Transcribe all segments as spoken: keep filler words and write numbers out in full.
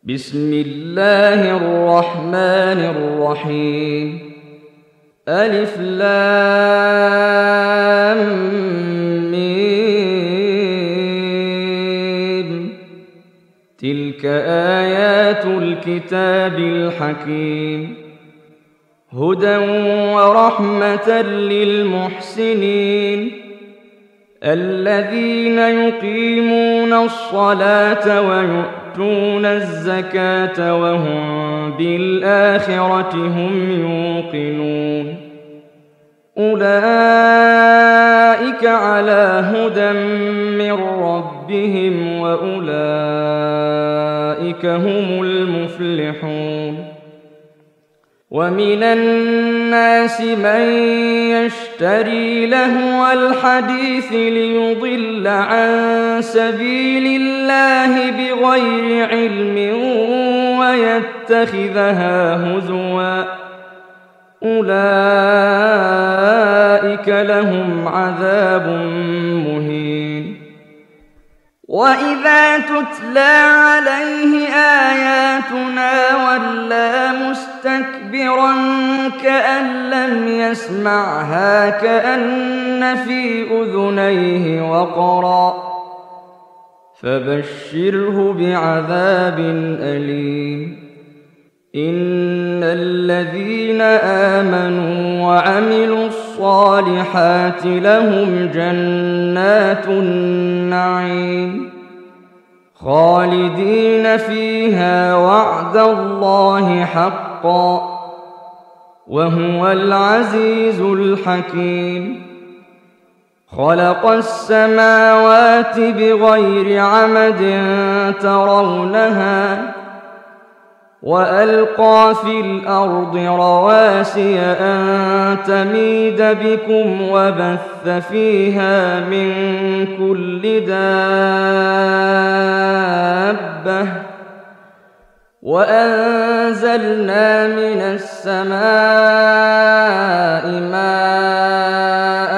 بسم الله الرحمن الرحيم. ألف لام ميم. تلك آيات الكتاب الحكيم، هدى ورحمة للمحسنين الذين يقيمون الصلاة ويؤتون الزكاة وهم بالآخرة هم يوقنون. أولئك على هدى من ربهم وأولئك هم المفلحون. ومن الناس من يشتري لهو الحديث ليضل عن سبيل الله بغير علم ويتخذها هزوا، أولئك لهم عذاب مهين. وإذا تتلى عليه آياتنا ولى مستكبرا كأن لم يسمعها كأن في أذنيه وقرا، فبشره بعذاب أليم. إن الذين آمنوا وعملوا الصالحات لهم جنات النعيم خالدين فيها وعد الله حقا، وهو العزيز الحكيم. خلق السماوات بغير عمد ترونها وألقى في الأرض رواسي أن تميد بكم وبث فيها من كل دابة، وأنزلنا من السماء ماء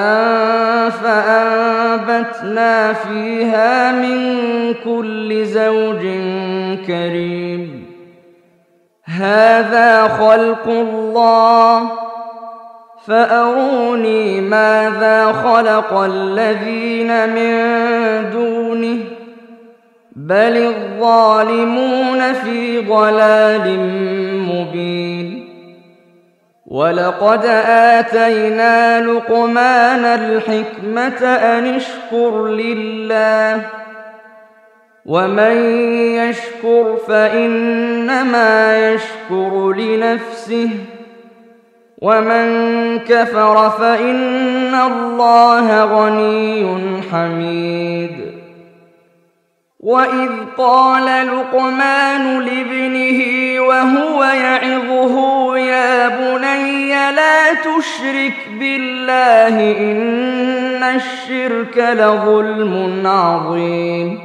فأنبتنا فيها من كل زوج كريم. هذا خلق الله فأروني ماذا خلق الذين من دونه بل الظالمون في ضلال مبين. ولقد آتينا لقمان الحكمة أن اشكر لله، ومن يشكر فإنما يشكر لنفسه، ومن كفر فإن الله غني حميد. وإذ قال لقمان لابنه وهو يعظه يا بني لا تشرك بالله إن الشرك لظلم عظيم.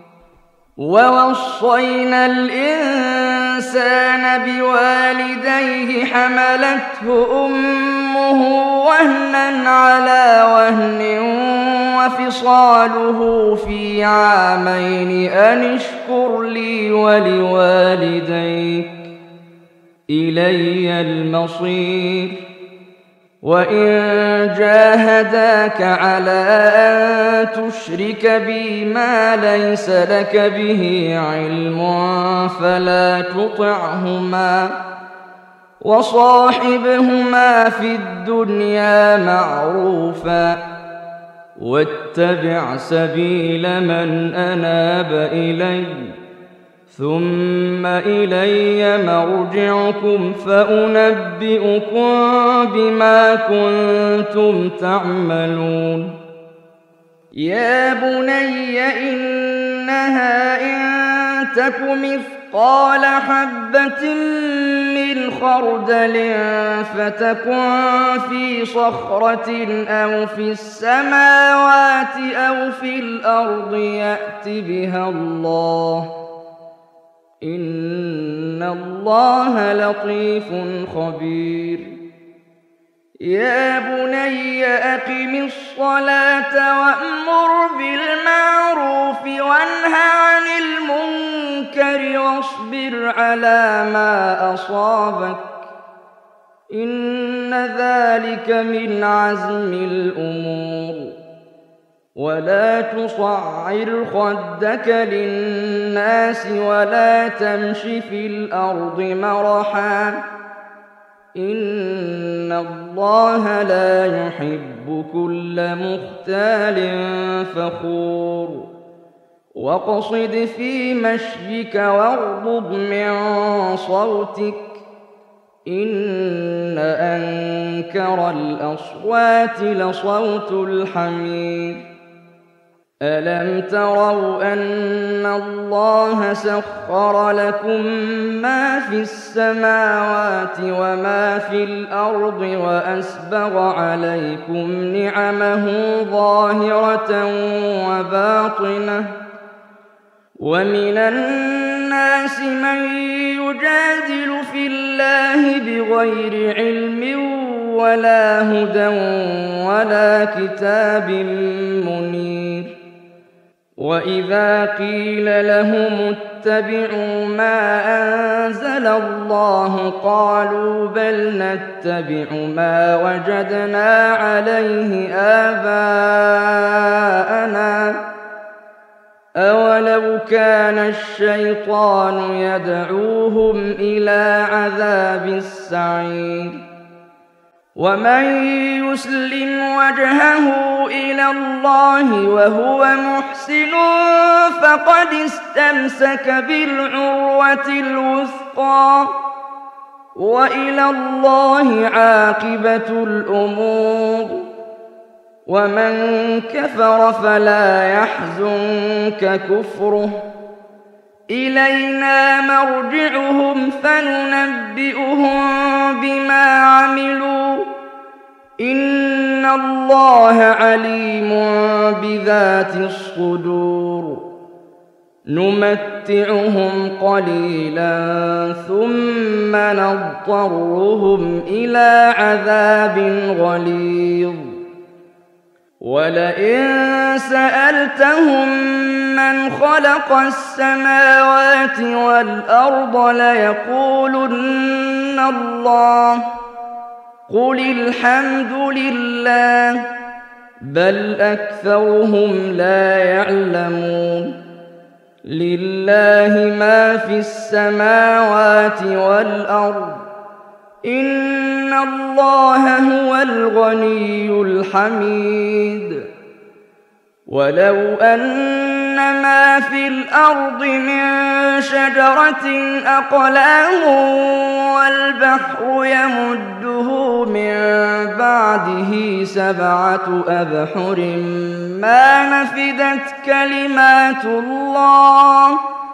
ووصينا الإنسان بوالديه حملته أمه وهنا على وهن وفصاله في عامين أن اشكر لي ولوالديك إلي المصير. وإن جاهداك على أن تشرك بي ما ليس لك به علم فلا تطعهما، وصاحبهما في الدنيا معروفا، واتبع سبيل من أناب إلي، ثم إلي مرجعكم فأنبئكم بما كنتم تعملون. يا بني إنها إن تك مثقال حبة من خردل فتكن في صخرة أو في السماوات أو في الأرض يأت بها الله، إن الله لطيف خبير. يا بني أقم الصلاة وأمر بالمعروف وانه عن المنكر واصبر على ما أصابك إن ذلك من عزم الأمور ولا تصعر خدك للناس ولا تمش في الأرض مرحا إن الله لا يحب كل مختال فخور واقصد في مشيك واغضض من صوتك إن أنكر الأصوات لصوت الحمير ألم تروا أن الله سخر لكم ما في السماوات وما في الأرض وأسبغ عليكم نعمه ظاهرة وباطنة ومن الناس من يجادل في الله بغير علم ولا هدى ولا كتاب منير وإذا قيل لهم اتبعوا ما أنزل الله قالوا بل نتبع ما وجدنا عليه آباءنا أولو كان الشيطان يدعوهم إلى عذاب السعير ومن يسلم وجهه إلى الله وهو محسن فقد استمسك بالعروة الوثقى وإلى الله عاقبة الأمور ومن كفر فلا يحزنك كفره إلينا مرجعهم فننبئهم بما عملوا إن الله عليم بذات الصدور نمتعهم قليلا ثم نضطرهم إلى عذاب غليظ ولئن سألتهم من خلق السماوات والأرض ليقولن الله قل الحمد لله بل أكثرهم لا يعلمون لله ما في السماوات والأرض إن الله هو الغني الحميد ولو أن ما في الأرض من شجرة أقلام والبحر يمده من بعده سبعة أبحر ما نفدت كلمات الله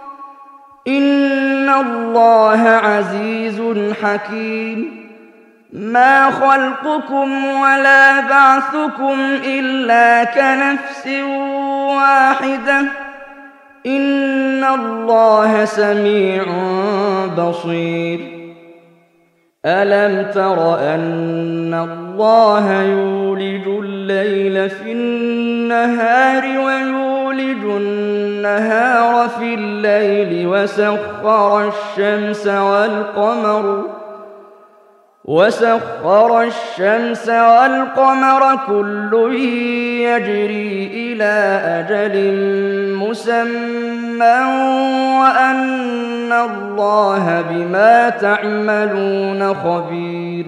إن الله عزيز حكيم ما خلقكم ولا بعثكم إلا كنفس واحدة إن الله سميع بصير ألم تر أن الله يولج الليل في النهار ويولج النهار في الليل وسخر الشمس والقمر وسخر الشمس والقمر كل يجري إلى أجل مسمى وأن الله بما تعملون خبير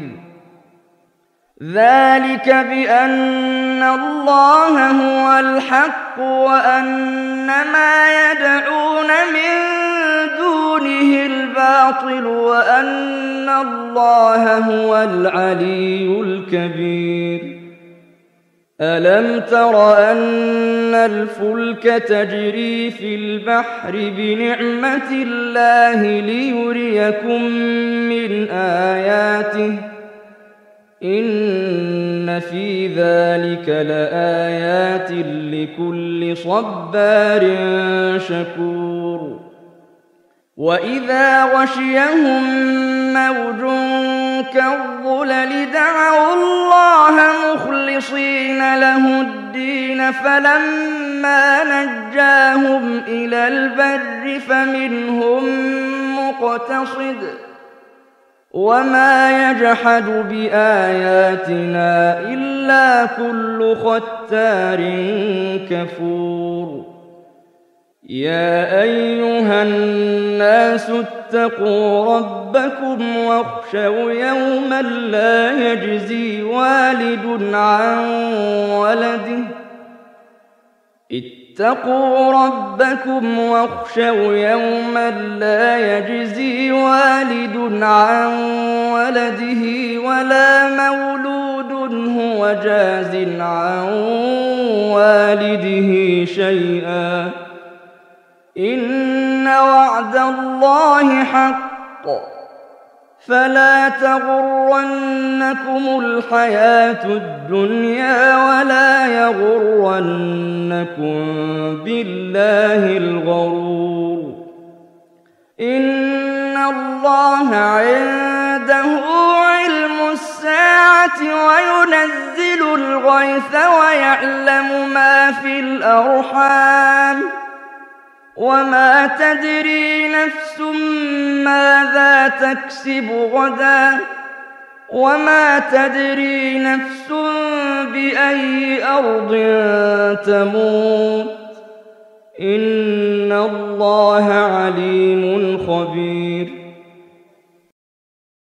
ذلك بأن الله هو الحق وأن ما يدعون من دونه الباطل وأن الله هو العلي الكبير ألم تر أن الفلك تجري في البحر بنعمة الله ليريكم من آياته إن في ذلك لآيات لكل صبار شكور وإذا غشيهم موج كالظلل دعوا الله مخلصين له الدين فلما نجاهم إلى البر فمنهم مقتصد وما يجحد بآياتنا إلا كل ختار كفور يا أيها الناس اتقوا ربكم واخشوا يوما لا يجزي والد عن ولده اتقوا ربكم واخشوا يوما لا يجزي والد عن ولده ولا مولود هو جاز عن والده شيئا إن وعد الله حق فلا تغرنكم الحياة الدنيا ولا يغرنكم بالله الغرور إن الله عنده علم الساعة وينزل الغيث ويعلم ما في الأرحام وما تدري نفس ماذا تكسب غدا وما تدري نفس بأي أرض تموت إن الله عليم خبير